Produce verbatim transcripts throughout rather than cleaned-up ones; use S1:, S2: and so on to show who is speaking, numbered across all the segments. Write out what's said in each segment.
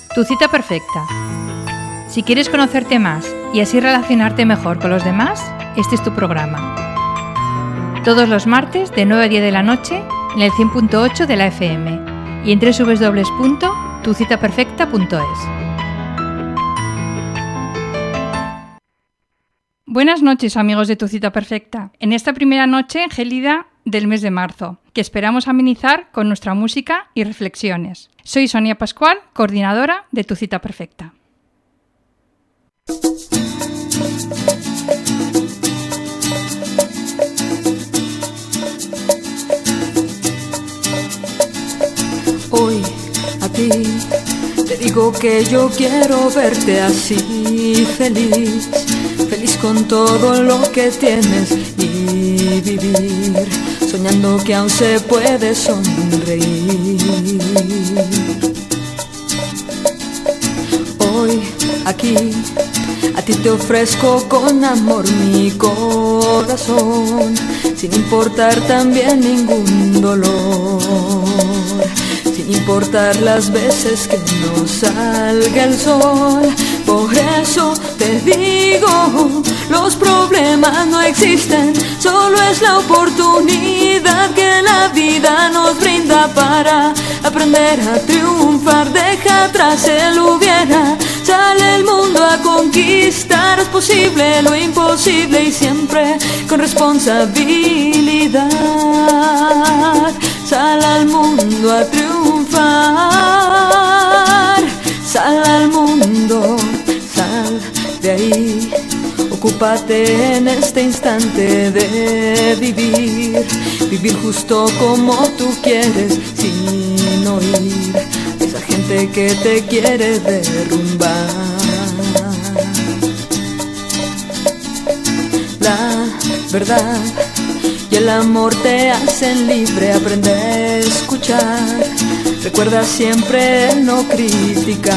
S1: Tu cita perfecta. Si quieres conocerte más y así relacionarte mejor con los demás, este es tu programa. Todos los martes de nueve a diez de la noche en el cien punto ocho de la F M y en doble u doble u doble u punto tu cita perfecta punto es. Buenas noches, amigos de Tu Cita Perfecta. En esta primera noche gélida del mes de marzo, que esperamos amenizar con nuestra música y reflexiones. Soy Sonia Pascual, coordinadora de Tu Cita Perfecta.
S2: Hoy a ti te digo que yo quiero verte así, feliz, feliz con todo lo que tienes y vivir, soñando que aún se puede sonreír. Hoy aquí a ti te ofrezco con amor mi corazón, sin importar también ningún dolor, sin importar las veces que no salga el sol. Por eso te digo, los problemas no existen, solo es la oportunidad que la vida nos brinda para aprender a triunfar. Deja atrás el hubiera, sale el mundo a conquistar. Es posible lo imposible y siempre con responsabilidad. Sal al mundo a triunfar, sal al mundo, sal de ahí. Ocúpate en este instante de vivir, vivir justo como tú quieres, sin oír a esa gente que te quiere derrumbar. La verdad y el amor te hacen libre, aprende a escuchar, recuerda siempre no criticar,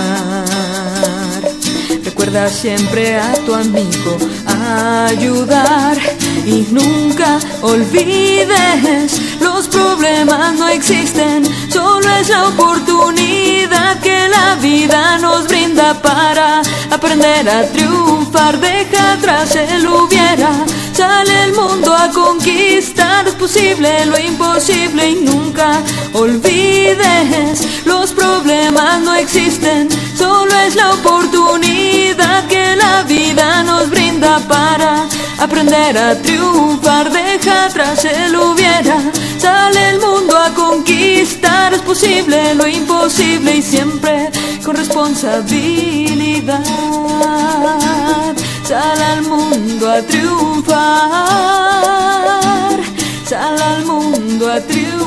S2: recuerda siempre a tu amigo ayudar y nunca olvides, los problemas no existen, solo es la oportunidad que la vida nos brinda para aprender a triunfar. Deja atrás el hubiera, sale el mundo a conquistar. Es posible lo imposible y nunca olvides, los problemas no existen, solo es la oportunidad que la vida nos brinda para aprender a triunfar. Deja atrás el hubiera, sale el mundo a conquistar. Es posible lo imposible y siempre con responsabilidad. Sal al mundo a triunfar, sal al mundo a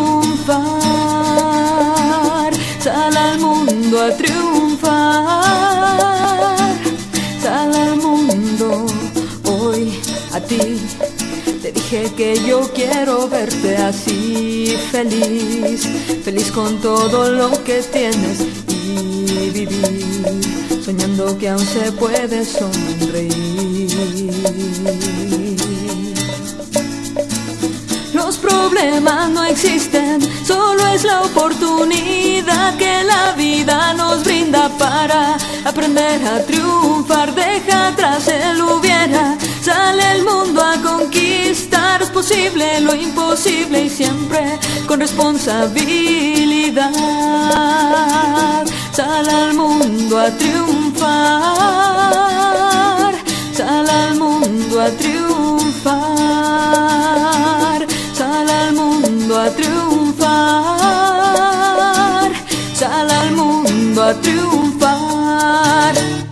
S2: triunfar, sal al mundo a triunfar, sal al mundo. Hoy a ti te dije que yo quiero verte así, feliz, feliz con todo lo que tienes y vivir, soñando que aún se puede sonreír. Los problemas no existen, solo es la oportunidad que la vida nos brinda para aprender a triunfar. Deja atrás el hubiera, sale el mundo a conquistar. Es posible lo imposible y siempre con responsabilidad. Sal al mundo a triunfar, sal al mundo a triunfar, sal al mundo a triunfar, sal al mundo a triunfar.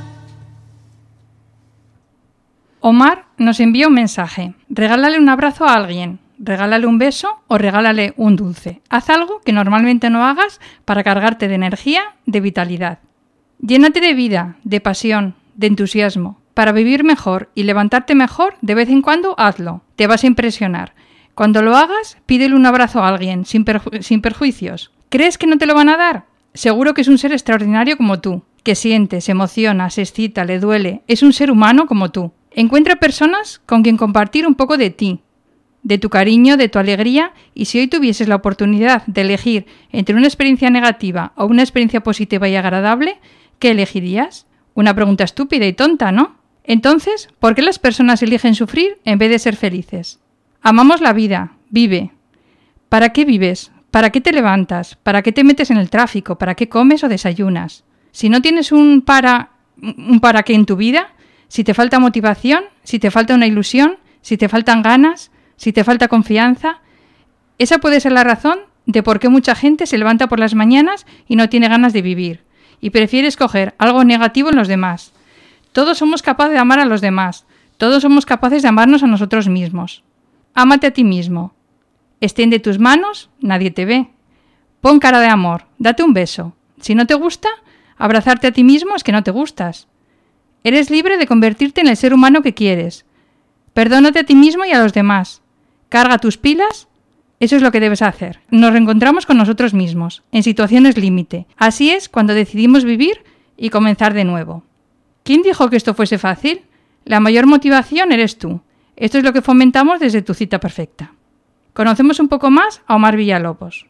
S1: Omar nos envía un mensaje. Regálale un abrazo a alguien, regálale un beso o regálale un dulce. Haz algo que normalmente no hagas para cargarte de energía, de vitalidad. Llénate de vida, de pasión, de entusiasmo. Para vivir mejor y levantarte mejor, de vez en cuando hazlo. Te vas a impresionar. Cuando lo hagas, pídele un abrazo a alguien, sin, perju- sin perjuicios. ¿Crees que no te lo van a dar? Seguro que es un ser extraordinario como tú, que siente, se emociona, se excita, le duele. Es un ser humano como tú. Encuentra personas con quien compartir un poco de ti, de tu cariño, de tu alegría, y si hoy tuvieses la oportunidad de elegir entre una experiencia negativa o una experiencia positiva y agradable, ¿qué elegirías? Una pregunta estúpida y tonta, ¿no? Entonces, ¿por qué las personas eligen sufrir en vez de ser felices? Amamos la vida, vive. ¿Para qué vives? ¿Para qué te levantas? ¿Para qué te metes en el tráfico? ¿Para qué comes o desayunas? Si no tienes un para, un para qué en tu vida, si te falta motivación, si te falta una ilusión, si te faltan ganas, si te falta confianza, esa puede ser la razón de por qué mucha gente se levanta por las mañanas y no tiene ganas de vivir, y prefiere escoger algo negativo en los demás. Todos somos capaces de amar a los demás, todos somos capaces de amarnos a nosotros mismos. Ámate a ti mismo. Extiende tus manos, nadie te ve. Pon cara de amor, date un beso. Si no te gusta, abrazarte a ti mismo es que no te gustas. Eres libre de convertirte en el ser humano que quieres. Perdónate a ti mismo y a los demás. Carga tus pilas. Eso es lo que debes hacer. Nos reencontramos con nosotros mismos, en situaciones límite. Así es cuando decidimos vivir y comenzar de nuevo. ¿Quién dijo que esto fuese fácil? La mayor motivación eres tú. Esto es lo que fomentamos desde Tu Cita Perfecta. Conocemos un poco más a Omar Villalobos.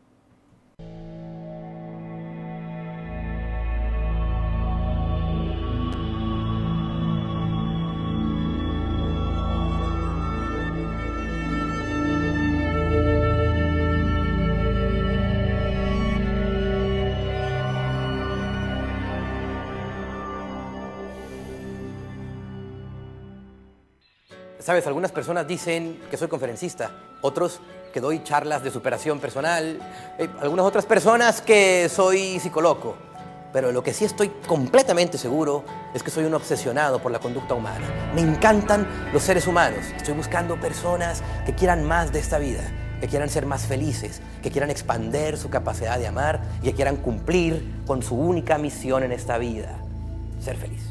S3: Sabes, algunas personas dicen que soy conferencista, otros que doy charlas de superación personal, eh, algunas otras personas que soy psicólogo. Pero lo que sí estoy completamente seguro es que soy un obsesionado por la conducta humana. Me encantan los seres humanos. Estoy buscando personas que quieran más de esta vida, que quieran ser más felices, que quieran expandir su capacidad de amar y que quieran cumplir con su única misión en esta vida, ser feliz.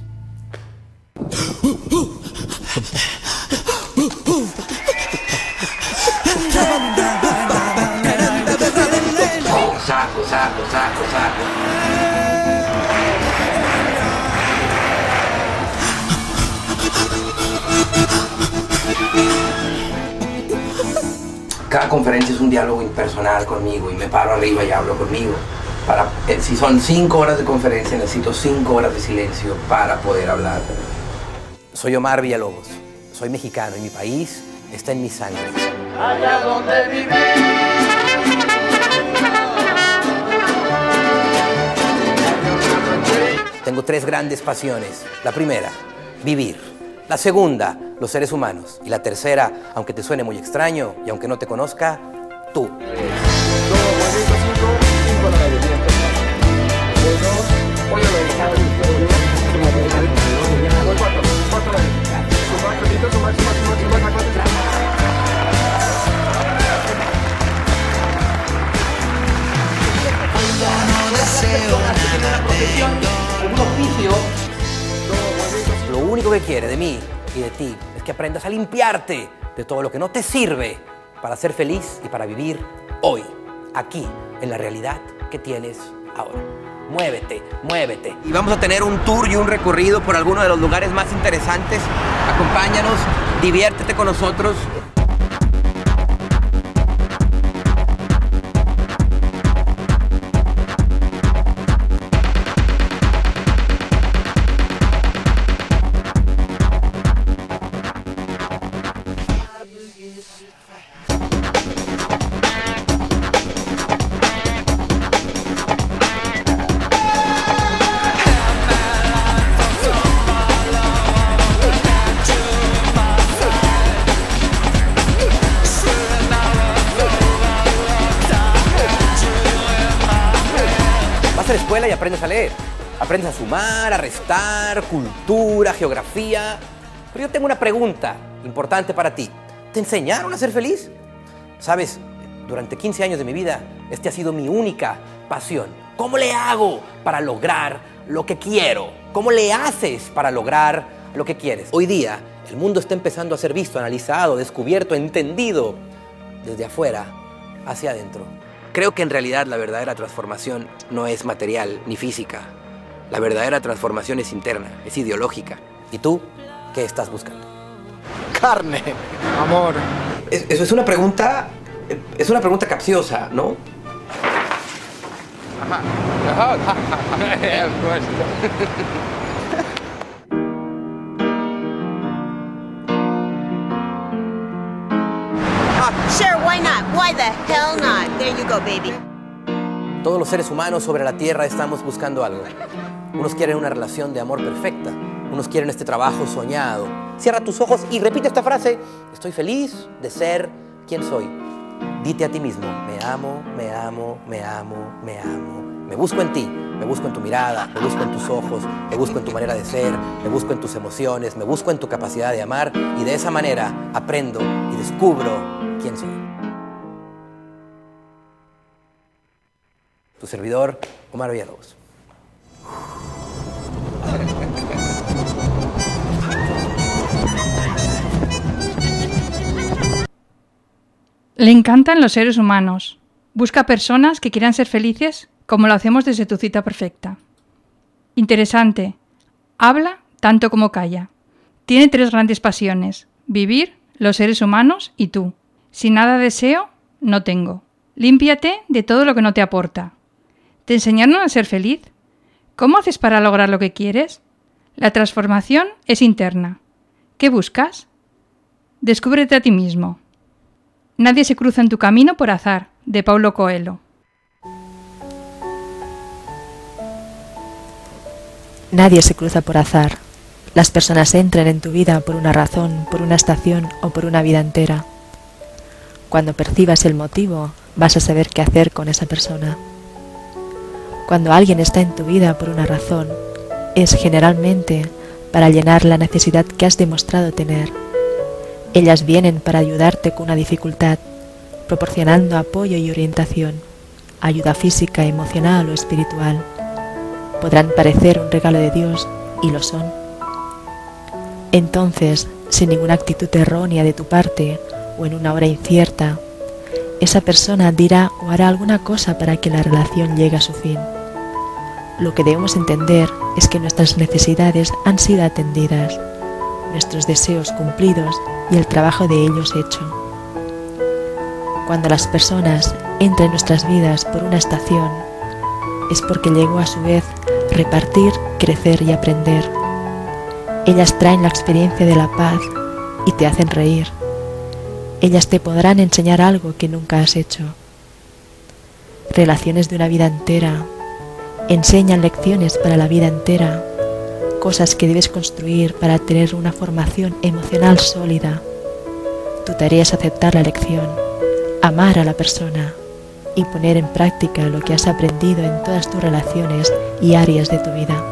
S3: Saco, saco, saco, saco. Cada conferencia es un diálogo impersonal conmigo y me paro arriba y hablo conmigo. Para, eh, si son cinco horas de conferencia, necesito cinco horas de silencio para poder hablar. Soy Omar Villalobos, soy mexicano y mi país está en mi sangre. Allá donde viví. Tengo tres grandes pasiones. La primera, vivir. La segunda, los seres humanos. Y la tercera, aunque te suene muy extraño y aunque no te conozca, tú. Lo único que quiere de mí y de ti es que aprendas a limpiarte de todo lo que no te sirve para ser feliz y para vivir hoy, aquí, en la realidad que tienes ahora. Muévete, muévete. Y vamos a tener un tour y un recorrido por algunos de los lugares más interesantes. Acompáñanos, diviértete con nosotros. A la escuela y aprendes a leer. Aprendes a sumar, a restar, cultura, geografía. Pero yo tengo una pregunta importante para ti. ¿Te enseñaron a ser feliz? Sabes, durante quince años de mi vida, este ha sido mi única pasión. ¿Cómo le hago para lograr lo que quiero? ¿Cómo le haces para lograr lo que quieres? Hoy día, el mundo está empezando a ser visto, analizado, descubierto, entendido desde afuera hacia adentro. Creo que en realidad la verdadera transformación no es material ni física. La verdadera transformación es interna, es ideológica. ¿Y tú qué estás buscando?
S4: Carne, amor.
S3: Es, eso es una pregunta, es una pregunta capciosa, ¿no?
S4: Ajá.
S5: A hug? Yeah, of course.
S6: Sure, why not? Why the hell not? There you go, baby.
S3: Todos los seres humanos sobre la Tierra estamos buscando algo. Unos quieren una relación de amor perfecta. Unos quieren este trabajo soñado. Cierra tus ojos y repite esta frase. Estoy feliz de ser quien soy. Dite a ti mismo, me amo, me amo, me amo, me amo. Me busco en ti, me busco en tu mirada, me busco en tus ojos, me busco en tu manera de ser, me busco en tus emociones, me busco en tu capacidad de amar y de esa manera aprendo y descubro quién soy. Tu servidor, Omar Villalobos.
S1: Le encantan los seres humanos. Busca personas que quieran ser felices como lo hacemos desde Tu Cita Perfecta. Interesante. Habla tanto como calla. Tiene tres grandes pasiones: vivir, los seres humanos y tú. Si nada deseo, no tengo. Límpiate de todo lo que no te aporta. ¿Te enseñaron a ser feliz? ¿Cómo haces para lograr lo que quieres? La transformación es interna. ¿Qué buscas? Descúbrete a ti mismo. Nadie se cruza en tu camino por azar, de Paulo Coelho.
S7: Nadie se cruza por azar. Las personas entran en tu vida por una razón, por una estación o por una vida entera. Cuando percibas el motivo, vas a saber qué hacer con esa persona. Cuando alguien está en tu vida por una razón, es generalmente para llenar la necesidad que has demostrado tener. Ellas vienen para ayudarte con una dificultad, proporcionando apoyo y orientación, ayuda física, emocional o espiritual. Podrán parecer un regalo de Dios, y lo son. Entonces, sin ninguna actitud errónea de tu parte o en una hora incierta, esa persona dirá o hará alguna cosa para que la relación llegue a su fin. Lo que debemos entender es que nuestras necesidades han sido atendidas, nuestros deseos cumplidos y el trabajo de ellos hecho. Cuando las personas entran en nuestras vidas por una estación, es porque llegó a su vez repartir, crecer y aprender. Ellas traen la experiencia de la paz y te hacen reír. Ellas te podrán enseñar algo que nunca has hecho. Relaciones de una vida entera enseñan lecciones para la vida entera, cosas que debes construir para tener una formación emocional sólida. Tu tarea es aceptar la lección, amar a la persona y poner en práctica lo que has aprendido en todas tus relaciones y áreas de tu vida.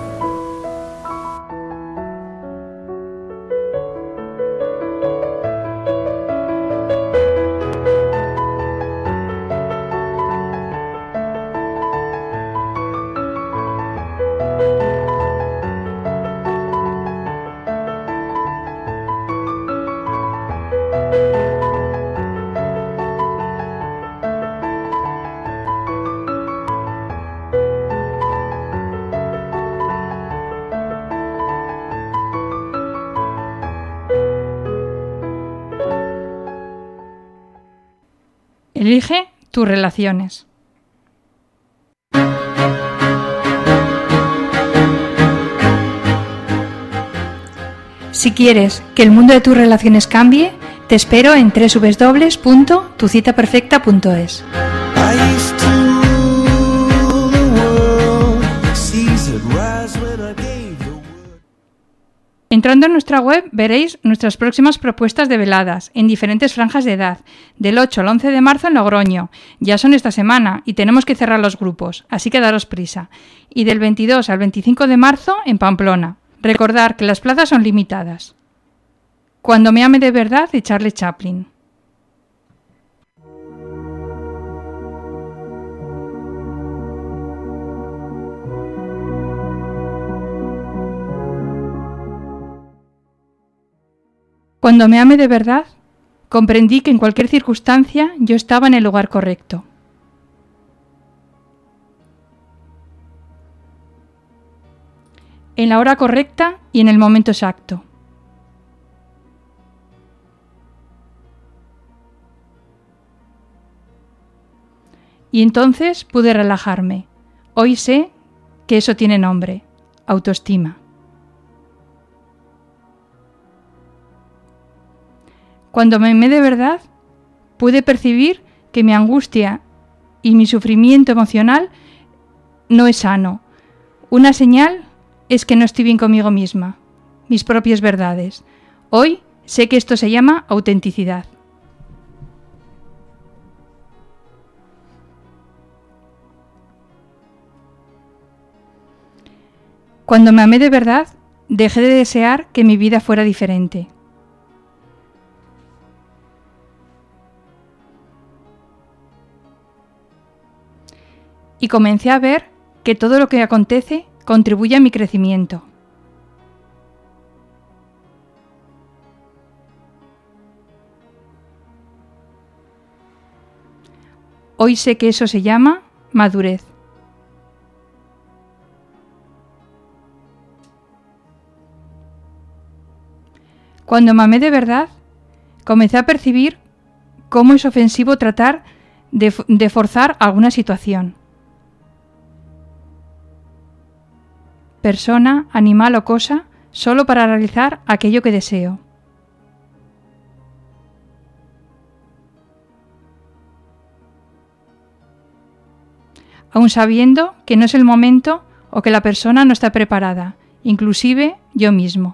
S1: Elige tus relaciones. Si quieres que el mundo de tus relaciones cambie, te espero en doble u doble u doble u punto tu cita perfecta punto es. Entrando en nuestra web veréis nuestras próximas propuestas de veladas en diferentes franjas de edad, del ocho al once de marzo en Logroño, ya son esta semana y tenemos que cerrar los grupos, así que daros prisa, y del veintidós al veinticinco de marzo en Pamplona. Recordad que las plazas son limitadas. Cuando me ame de verdad, de Charlie Chaplin. Cuando me ame de verdad, comprendí que en cualquier circunstancia yo estaba en el lugar correcto. En la hora correcta y en el momento exacto. Y entonces pude relajarme, Hoy sé que eso tiene nombre, autoestima. Cuando me amé de verdad, pude percibir que mi angustia y mi sufrimiento emocional no es sano. Una señal es que no estoy bien conmigo misma, mis propias verdades. Hoy sé que esto se llama autenticidad. Cuando me amé de verdad, dejé de desear que mi vida fuera diferente. Y comencé a ver que todo lo que acontece contribuye a mi crecimiento. Hoy sé que eso se llama madurez. Cuando me amé de verdad, comencé a percibir cómo es ofensivo tratar de, de forzar alguna situación. Persona, animal o cosa, solo para realizar aquello que deseo. Aun sabiendo que no es el momento o que la persona no está preparada, inclusive yo mismo.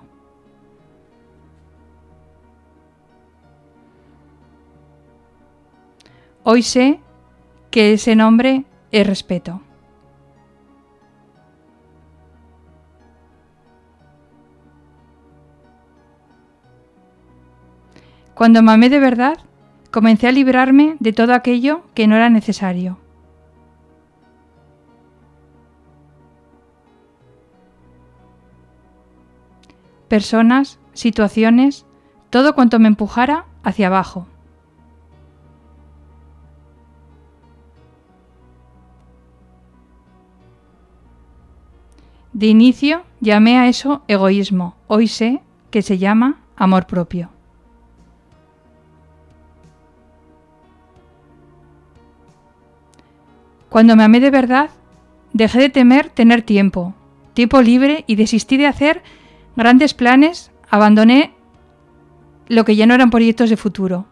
S1: Hoy sé que ese nombre es respeto. Cuando me amé de verdad, comencé a librarme de todo aquello que no era necesario. Personas, situaciones, todo cuanto me empujara hacia abajo. De inicio llamé a eso egoísmo. Hoy sé que se llama amor propio. Cuando me amé de verdad, dejé de temer tener tiempo, tiempo libre y desistí de hacer grandes planes, abandoné lo que ya no eran proyectos de futuro.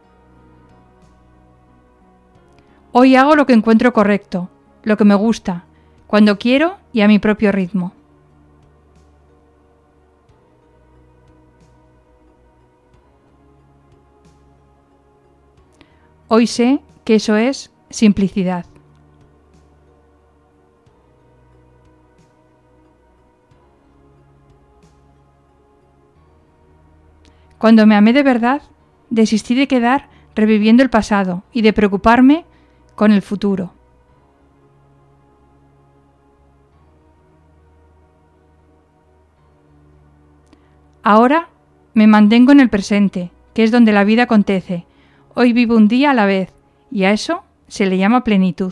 S1: Hoy hago lo que encuentro correcto, lo que me gusta, cuando quiero y a mi propio ritmo. Hoy sé que eso es simplicidad. Cuando me amé de verdad, desistí de quedar reviviendo el pasado y de preocuparme con el futuro. Ahora me mantengo en el presente, que es donde la vida acontece. Hoy vivo un día a la vez, y a eso se le llama plenitud.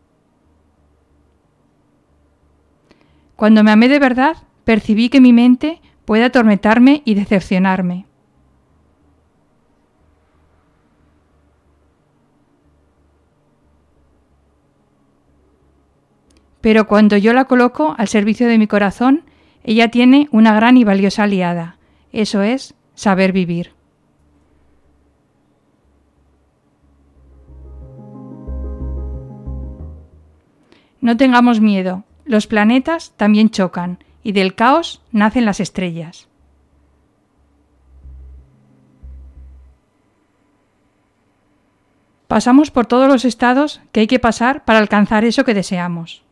S1: Cuando me amé de verdad, percibí que mi mente puede atormentarme y decepcionarme. Pero cuando yo la coloco al servicio de mi corazón, ella tiene una gran y valiosa aliada. Eso es saber vivir. No tengamos miedo, los planetas también chocan y del caos nacen las estrellas. Pasamos por todos los estados que hay que pasar para alcanzar eso que deseamos.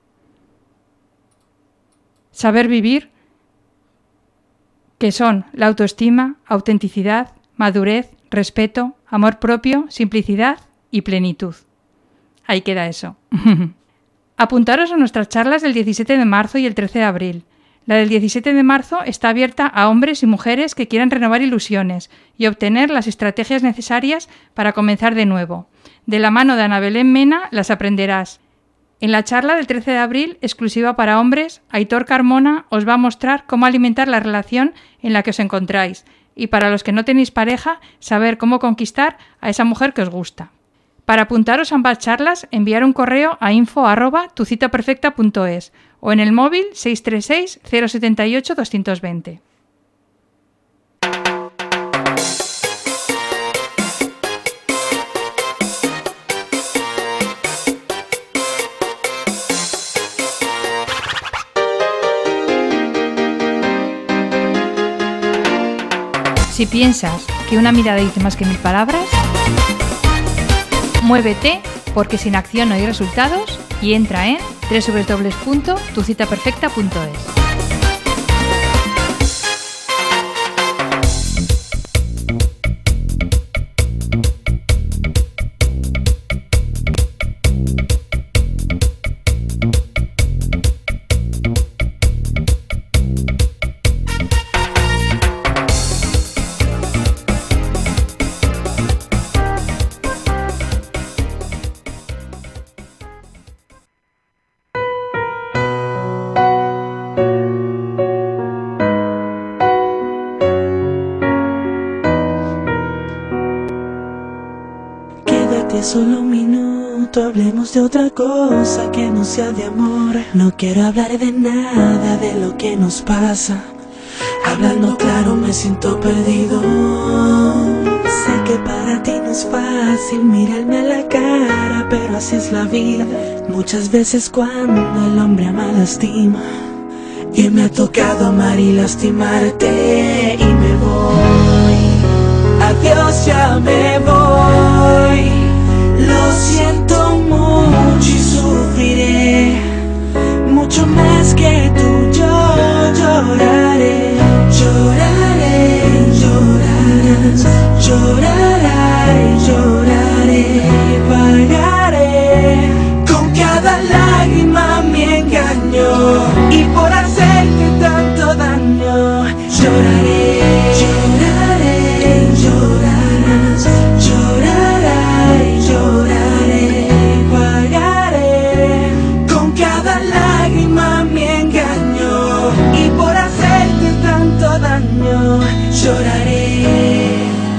S1: Saber vivir, que son la autoestima, autenticidad, madurez, respeto, amor propio, simplicidad y plenitud. Ahí queda eso. Apuntaros a nuestras charlas del diecisiete de marzo y el trece de abril. La del diecisiete de marzo está abierta a hombres y mujeres que quieran renovar ilusiones y obtener las estrategias necesarias para comenzar de nuevo. De la mano de Ana Belén Mena las aprenderás. En la charla del trece de abril, exclusiva para hombres, Aitor Carmona os va a mostrar cómo alimentar la relación en la que os encontráis y para los que no tenéis pareja, saber cómo conquistar a esa mujer que os gusta. Para apuntaros a ambas charlas, enviar un correo a info arroba tucitaperfecta.es o en el móvil seis tres seis, cero siete ocho, dos dos cero. Si piensas que una mirada dice más que mil palabras, muévete, porque sin acción no hay resultados, y entra en doble u doble u doble u punto tu cita perfecta punto es.
S8: Solo un minuto, hablemos de otra cosa que no sea de amor. No quiero hablar de nada de lo que nos pasa. Hablando claro me siento perdido. Sé que para ti no es fácil mirarme a la cara, pero así es la vida. Muchas veces cuando el hombre ama lastima, y me ha tocado amar y lastimarte. Y me voy, adiós, ya me voy. Lo siento mucho y sufriré mucho más que tú. Yo lloraré, lloraré, llorarás, lloraré, lloraré, pagaré con cada lágrima mi engaño, y por hacerte tanto daño lloraré, lloraré, llorarás, lloraré, lloraré, pagaré con cada lágrima mi engaño, y por hacerte tanto daño lloraré.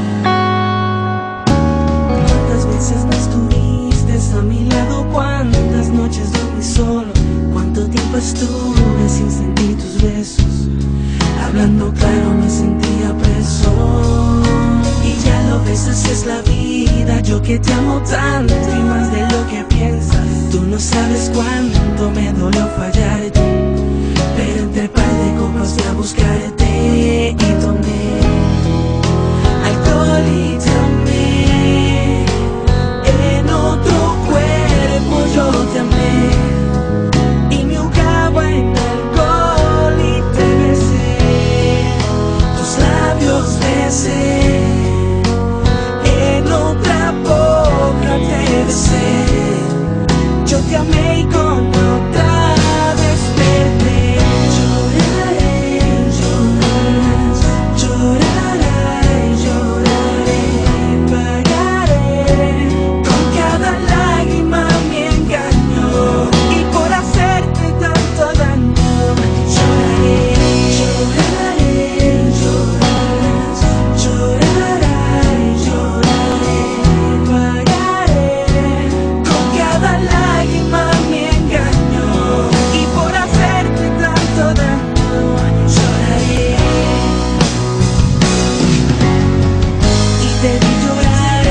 S8: ¿Cuántas veces no estuviste a mi lado? ¿Cuántas noches dormí solo? ¿Cuánto tiempo estuve sin sentir tus besos? Hablando claro me sentía preso, y ya lo ves, así es la vida. Yo que te amo tanto y más de lo que piensas. Tú no sabes cuánto me dolió fallarte, pero entre par de copas fui a buscarte y tomé alcohol y tomé. En otro cuerpo yo te amé, y me ahogaba en alcohol y te besé, tus labios besé, en otra boca te besé. Yo te amé y con otra desperté. Lloraré, llorarás, lloraré, lloraré, pagaré con cada lágrima mi engaño, y por hacerte tanto daño lloraré, lloraré, llorarás, lloraré, lloraré, pagaré con cada lágrima mi engaño, y por hacerte tanto daño lloraré. Y te vi llorar,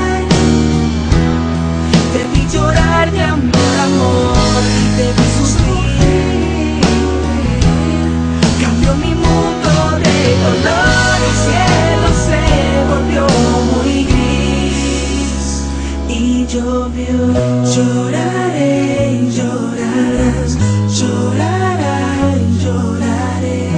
S8: te vi llorar de amor a amor, y te vi sufrir. Cambió mi mundo de dolor, el cielo se volvió muy gris y llovió. Lloraré, llorarás, lloraré, lloraré.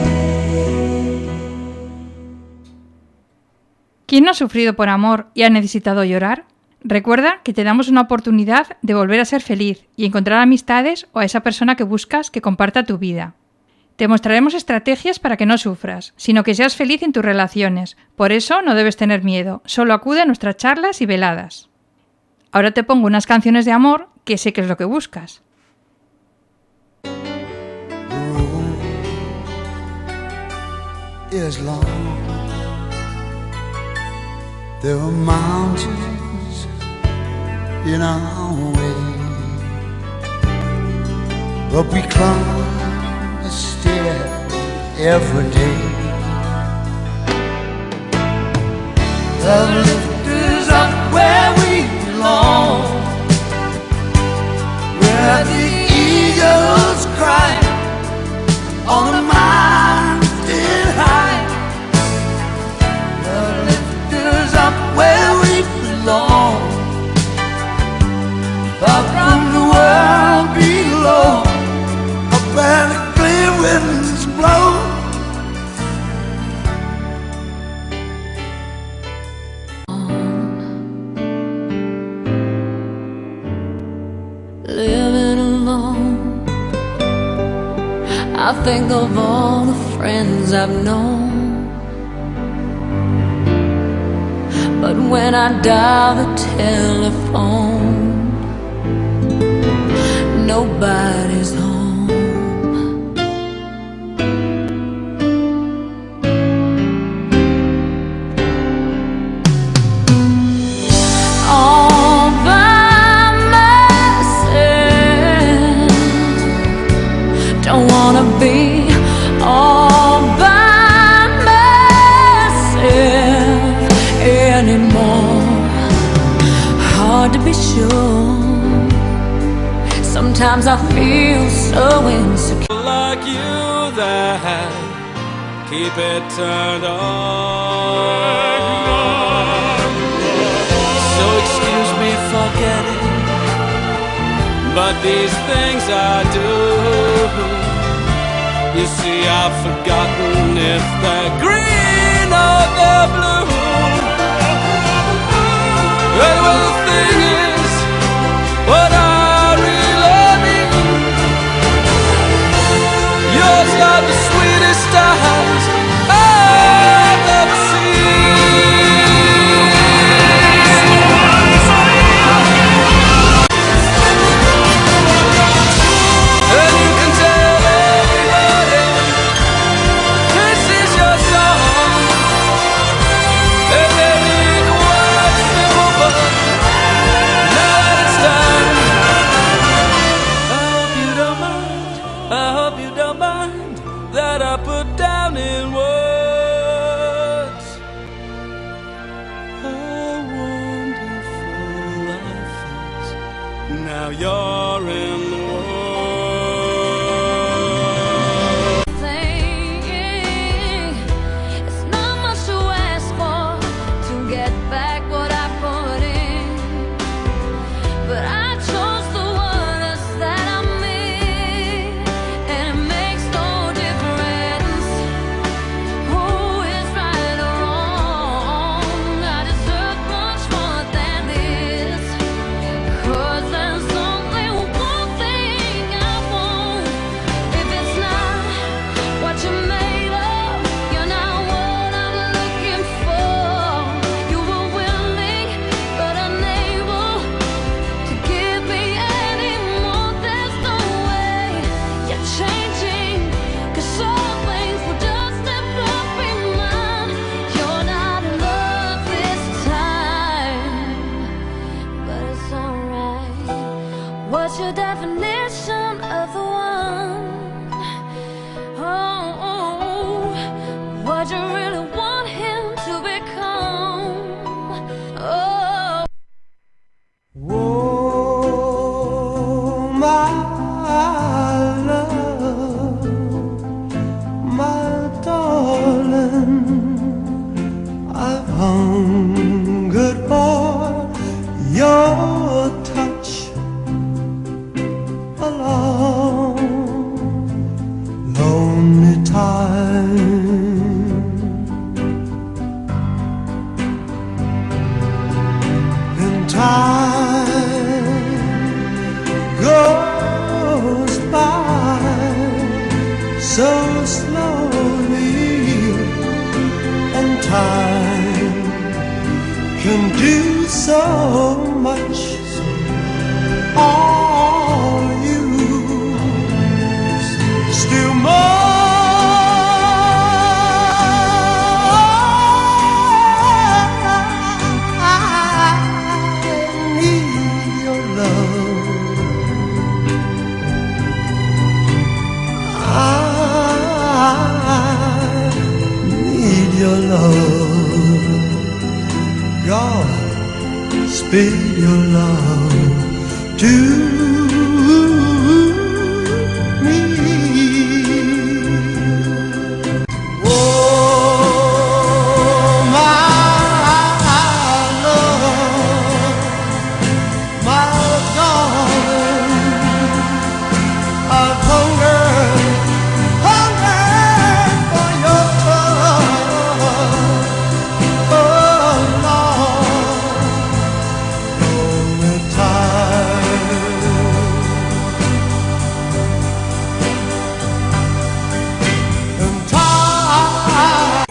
S1: ¿Quién no ha sufrido por amor y ha necesitado llorar? Recuerda que te damos una oportunidad de volver a ser feliz y encontrar amistades o a esa persona que buscas que comparta tu vida. Te mostraremos estrategias para que no sufras, sino que seas feliz en tus relaciones. Por eso no debes tener miedo, solo acude a nuestras charlas y veladas. Ahora te pongo unas canciones de amor que sé que es lo que buscas.
S9: Is long. There are mountains in our way, but we climb a stair every day. Love lift us up where we belong, where the eagles cry on the mountain high. Love lift us up where we belong, far from the world below, up where the clear winds blow.
S2: Living alone, I think of all the friends I've known, but when I dial the telephone, nobody's home. All by myself, don't wanna be all by myself anymore. Hard to be sure. Sometimes I feel so insecure.
S10: Like you that keep it turned on. So excuse me for getting, but these things I do, you see I've forgotten if they're green or they're blue. And well, the thing is, what I yours got the sweetest eyes I've ever seen. And you can tell everybody this is your song. And maybe quite simple, but now that it's done, I hope you don't mind, I hope you don't mind that I put down in words how wonderful life is. Now you're in the world.
S2: Thinking it's not much to ask for to get back what I put in, but I chose the words that I mean, and it makes no difference who is right or wrong. I deserve much more than this, 'cause there's only
S9: your love. God, speed your love to me. Oh, my love, my darling, I've hungered, hungered for your love. Oh, Lord, all the time. And time.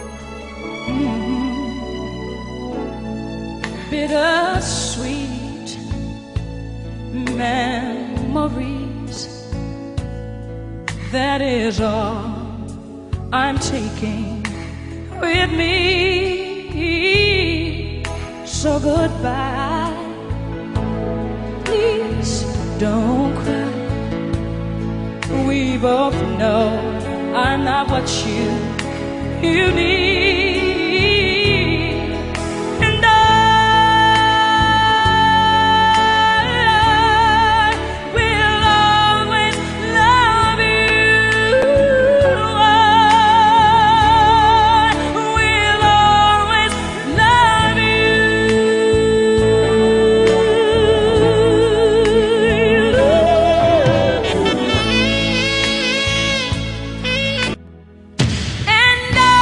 S11: Bittersweet memories, that is all I'm taking with me. So goodbye, please don't cry. We both know I'm not what you, you need. And I will always love you. I will always love And I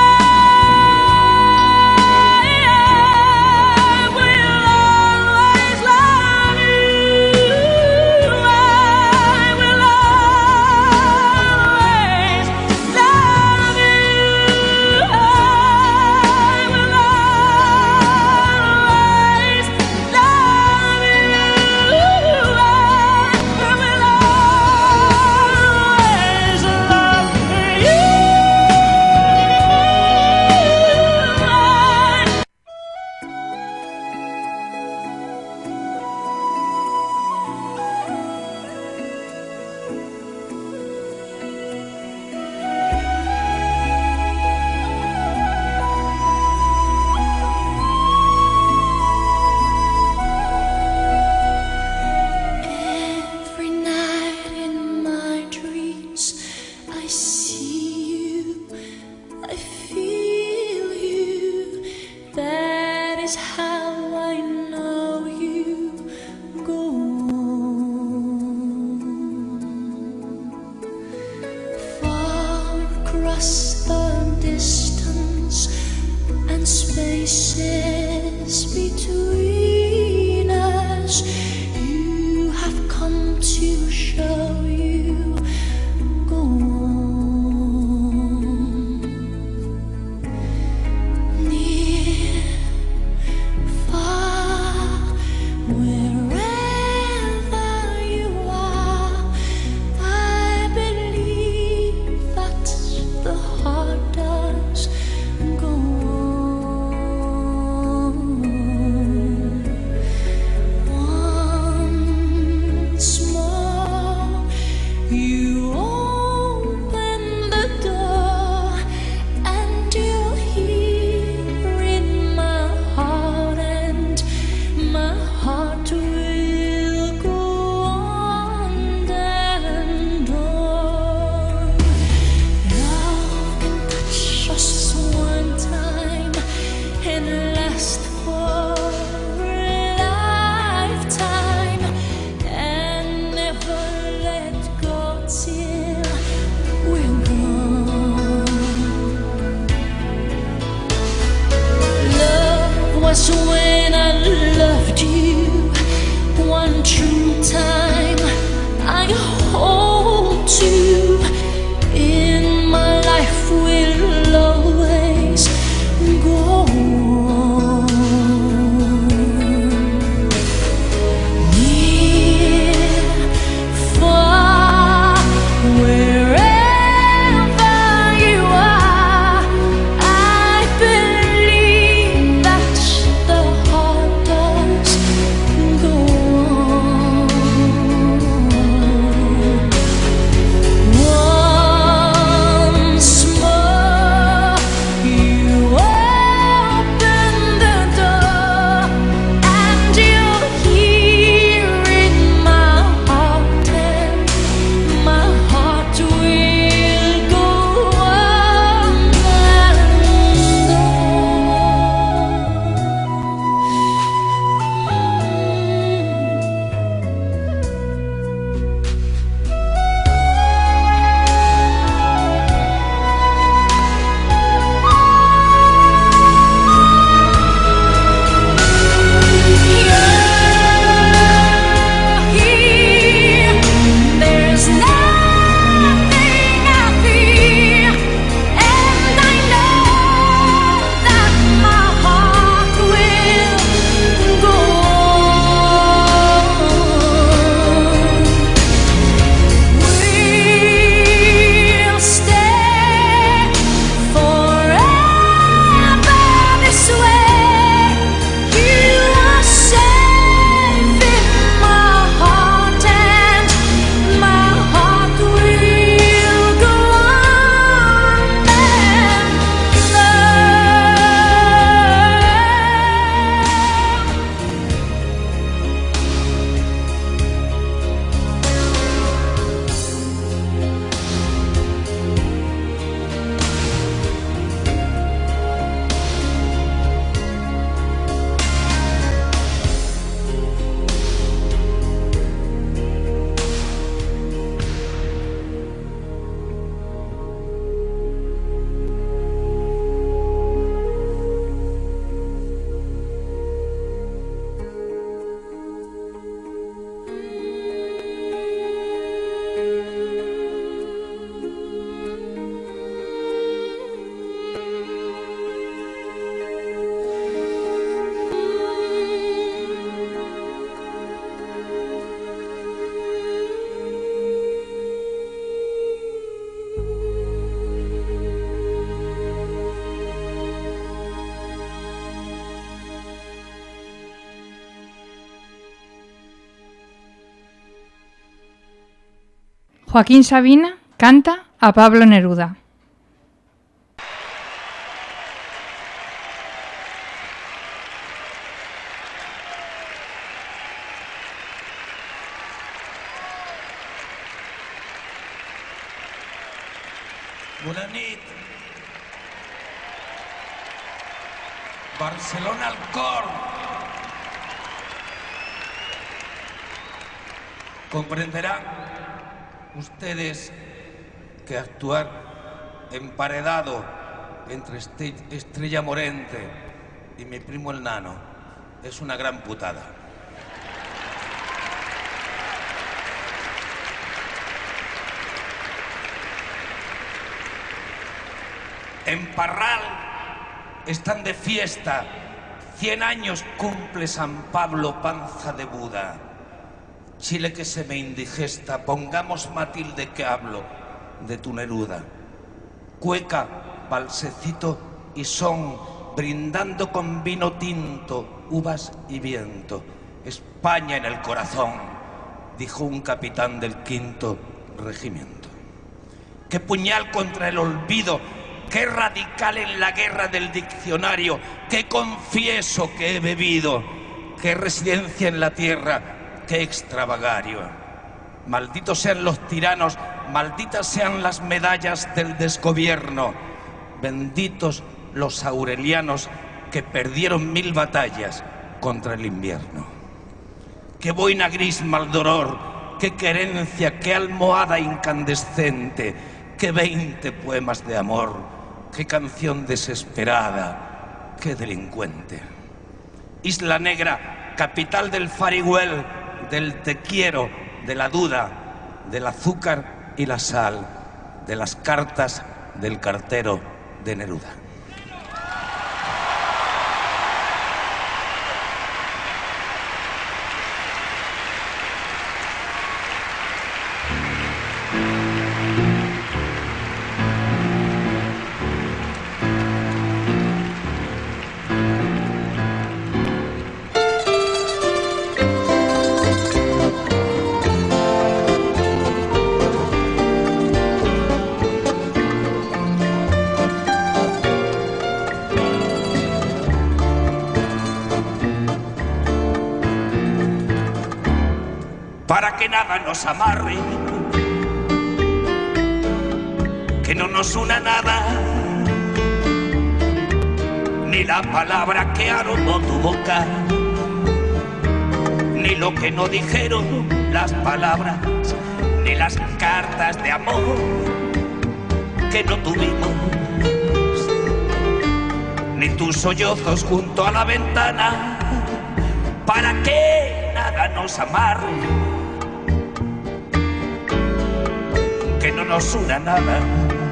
S11: will always love you. I will always love you. I will always love you.
S12: Every night in my dreams, I see you, I feel you. That is how I know you go on. Far across the distance and spaces between us, you have come to show you go on. Near, far, wherever you are, I believe that the heart does go on. Once more, you open the door, and you're here in my heart, and my heart will go on and on. Love can touch us one time and last for a lifetime, and never let go till we're gone. Love was when I loved you one true time. I hold you in my life, will always go on. Near, far, wherever you are, I believe that the heart does go on.
S1: Joaquín Sabina canta a Pablo Neruda.
S13: Bona nit. Barcelona al cor. Comprenderán ustedes que actuar emparedado entre este- Estrella Morente y mi primo el Nano es una gran putada. En Parral están de fiesta. Cien años cumple San Pablo, panza de Buda. Chile que se me indigesta, pongamos Matilde que hablo de tu Neruda. Cueca, balsecito y son, brindando con vino tinto, uvas y viento. España en el corazón, dijo un capitán del quinto regimiento. Qué puñal contra el olvido, qué radical en la guerra del diccionario, qué confieso que he bebido, qué residencia en la tierra, qué extravagario. Malditos sean los tiranos, malditas sean las medallas del desgobierno, benditos los aurelianos que perdieron mil batallas contra el invierno. Qué boina gris maldoror, qué querencia, qué almohada incandescente, qué veinte poemas de amor, qué canción desesperada, qué delincuente. Isla Negra, capital del Farihuel, del te quiero, de la duda, del azúcar y la sal, de las cartas del cartero de Neruda. Para que nada nos amarre, que no nos una nada, ni la palabra que aromó tu boca, ni lo que no dijeron las palabras, ni las cartas de amor que no tuvimos, ni tus sollozos junto a la ventana, para que nada nos amarre, que no nos una nada.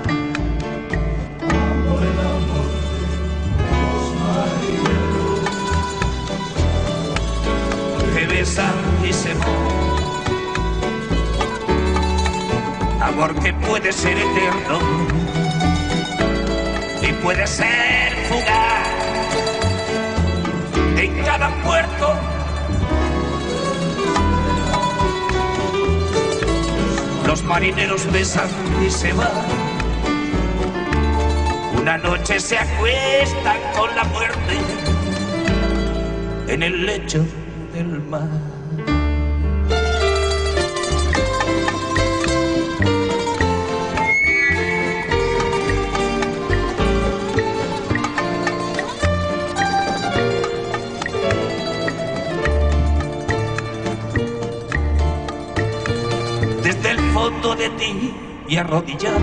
S13: Que besa y se va, amor que puede ser eterno y puede ser fugaz. En cada puerto los marineros besan y se van. Una noche se acuestan con la muerte en el lecho del mar. Desde el fondo de ti y arrodillado,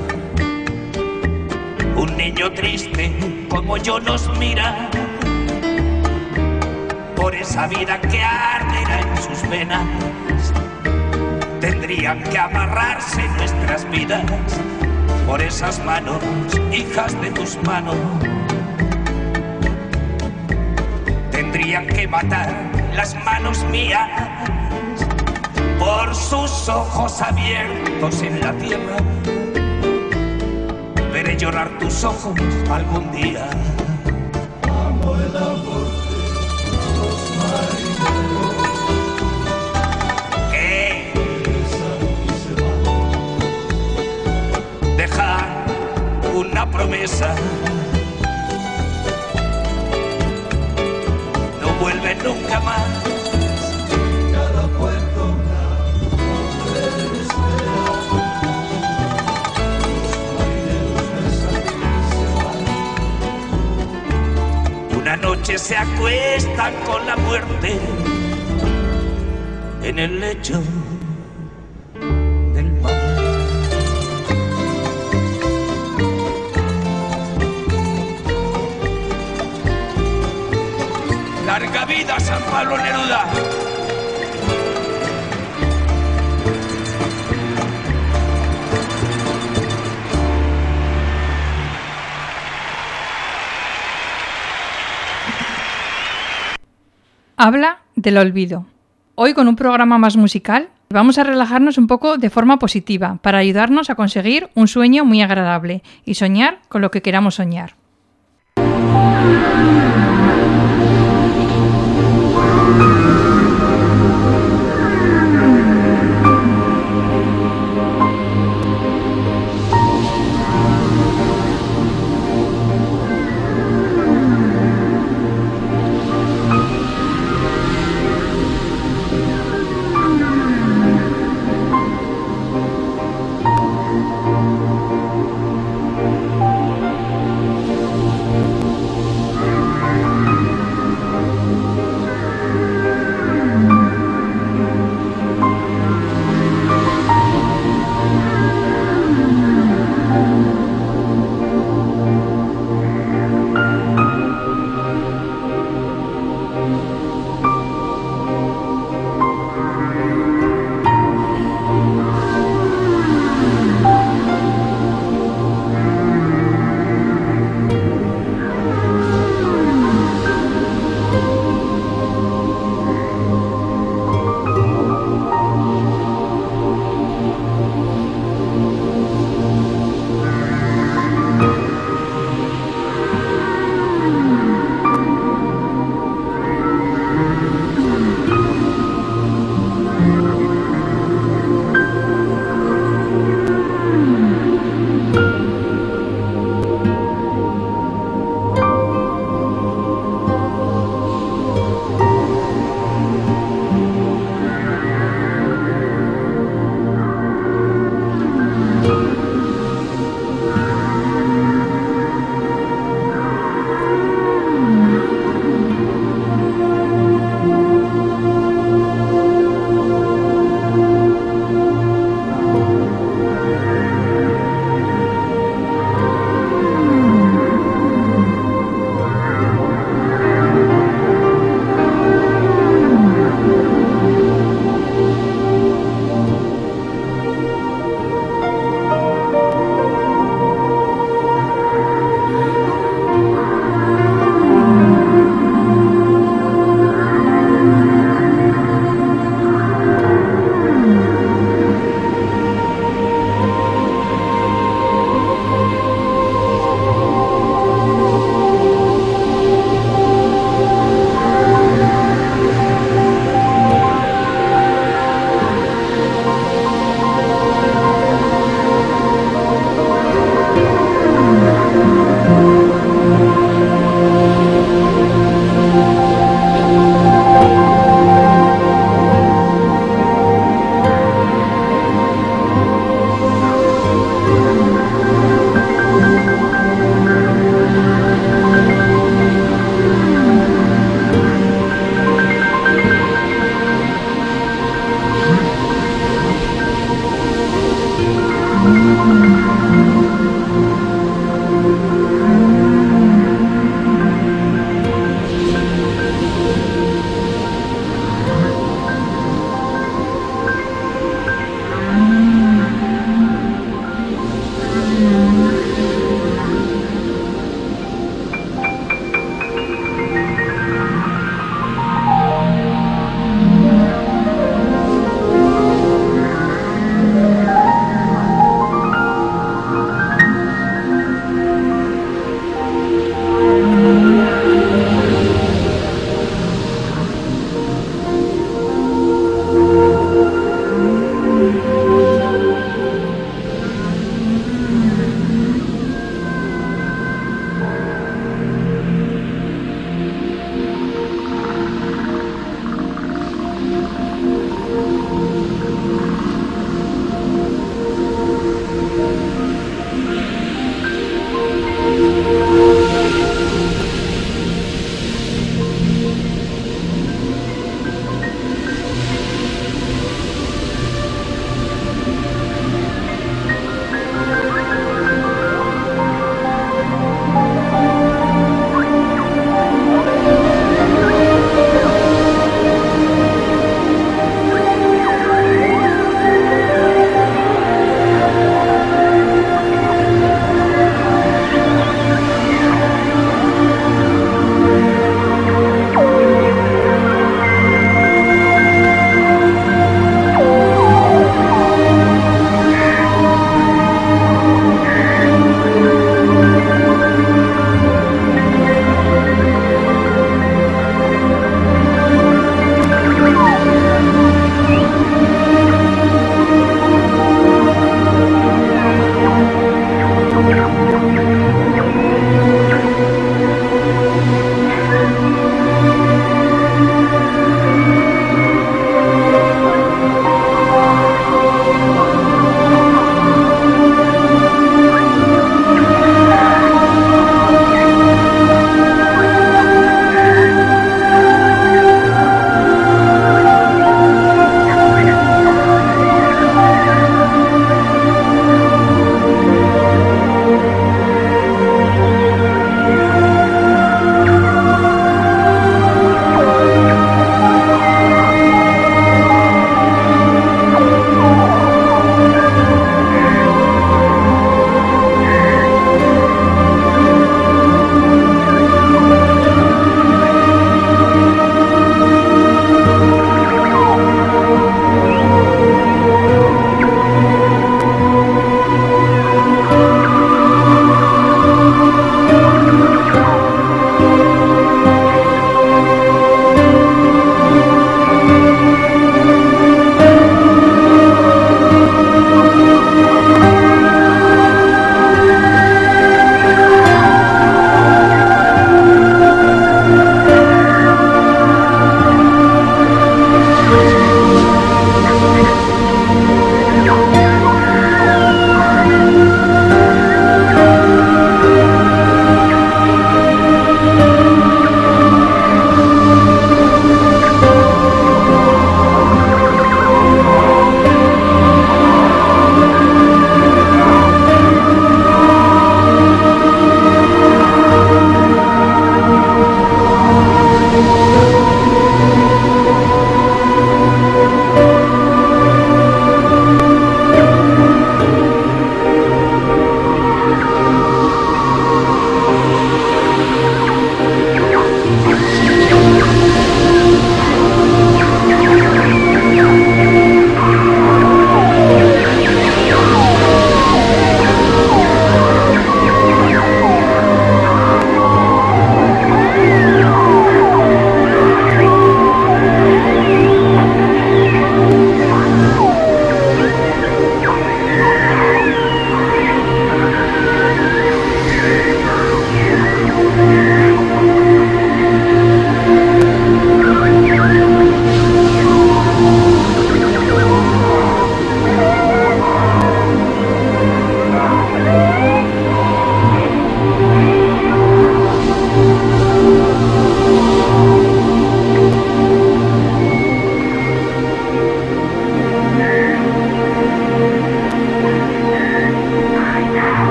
S13: un niño triste como yo nos mira, por esa vida que arderá en sus venas. Tendrían que amarrarse nuestras vidas por esas manos, hijas de tus manos. Tendrían que matar las manos mías por sus ojos abiertos en la tierra. Veré llorar tus ojos algún día. Amo el amor de los marineros. ¿Qué? una promesa. No vuelve nunca más. Cada puerto una mujer espera. Los marineros mensajeros se van. Una noche se acuestan con la muerte en el lecho del mar. Larga vida San Pablo Neruda.
S1: Habla del olvido. Hoy, con un programa más musical, vamos a relajarnos un poco de forma positiva para ayudarnos a conseguir un sueño muy agradable y soñar con lo que queramos soñar.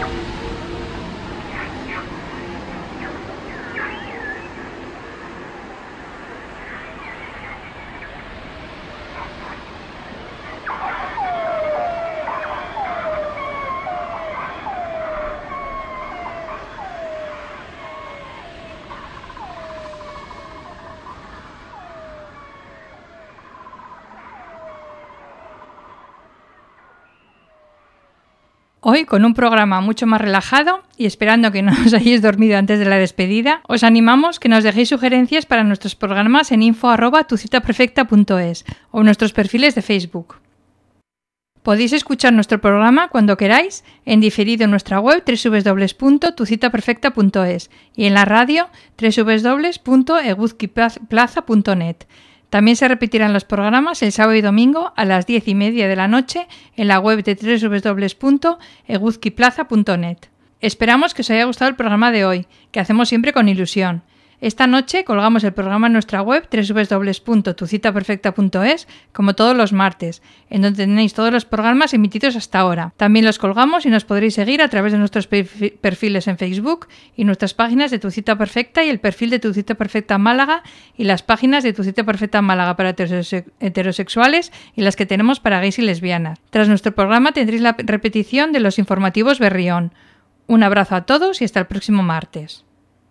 S1: Hoy, con un programa mucho más relajado y esperando que no os hayáis dormido antes de la despedida, os animamos que nos dejéis sugerencias para nuestros programas en info arroba tu cita perfecta punto es o en nuestros perfiles de Facebook. Podéis escuchar nuestro programa cuando queráis, en diferido en nuestra web doble u doble u doble u punto tu cita perfecta punto es y en la radio doble u doble u doble u punto eguzki plaza punto net. También se repetirán los programas el sábado y domingo a las diez y media de la noche en la web de doble u doble u doble u punto eguzki plaza punto net. Esperamos que os haya gustado el programa de hoy, que hacemos siempre con ilusión. Esta noche colgamos el programa en nuestra web doble u doble u doble u punto tu cita perfecta punto es como todos los martes, en donde tenéis todos los programas emitidos hasta ahora. También los colgamos y nos podréis seguir a través de nuestros perfiles en Facebook y nuestras páginas de Tu Cita Perfecta y el perfil de Tu Cita Perfecta Málaga y las páginas de Tu Cita Perfecta Málaga para heterosexuales y las que tenemos para gays y lesbianas. Tras nuestro programa tendréis la repetición de los informativos Berrión. Un abrazo a todos y hasta el próximo martes.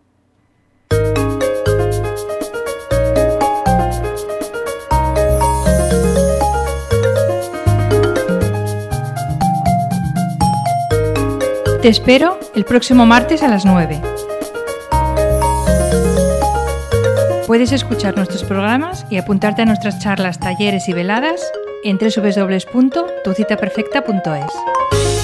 S1: Te espero el próximo martes a las nueve. Puedes escuchar nuestros programas y apuntarte a nuestras charlas, talleres y veladas en doble u doble u doble u punto tu cita perfecta punto es.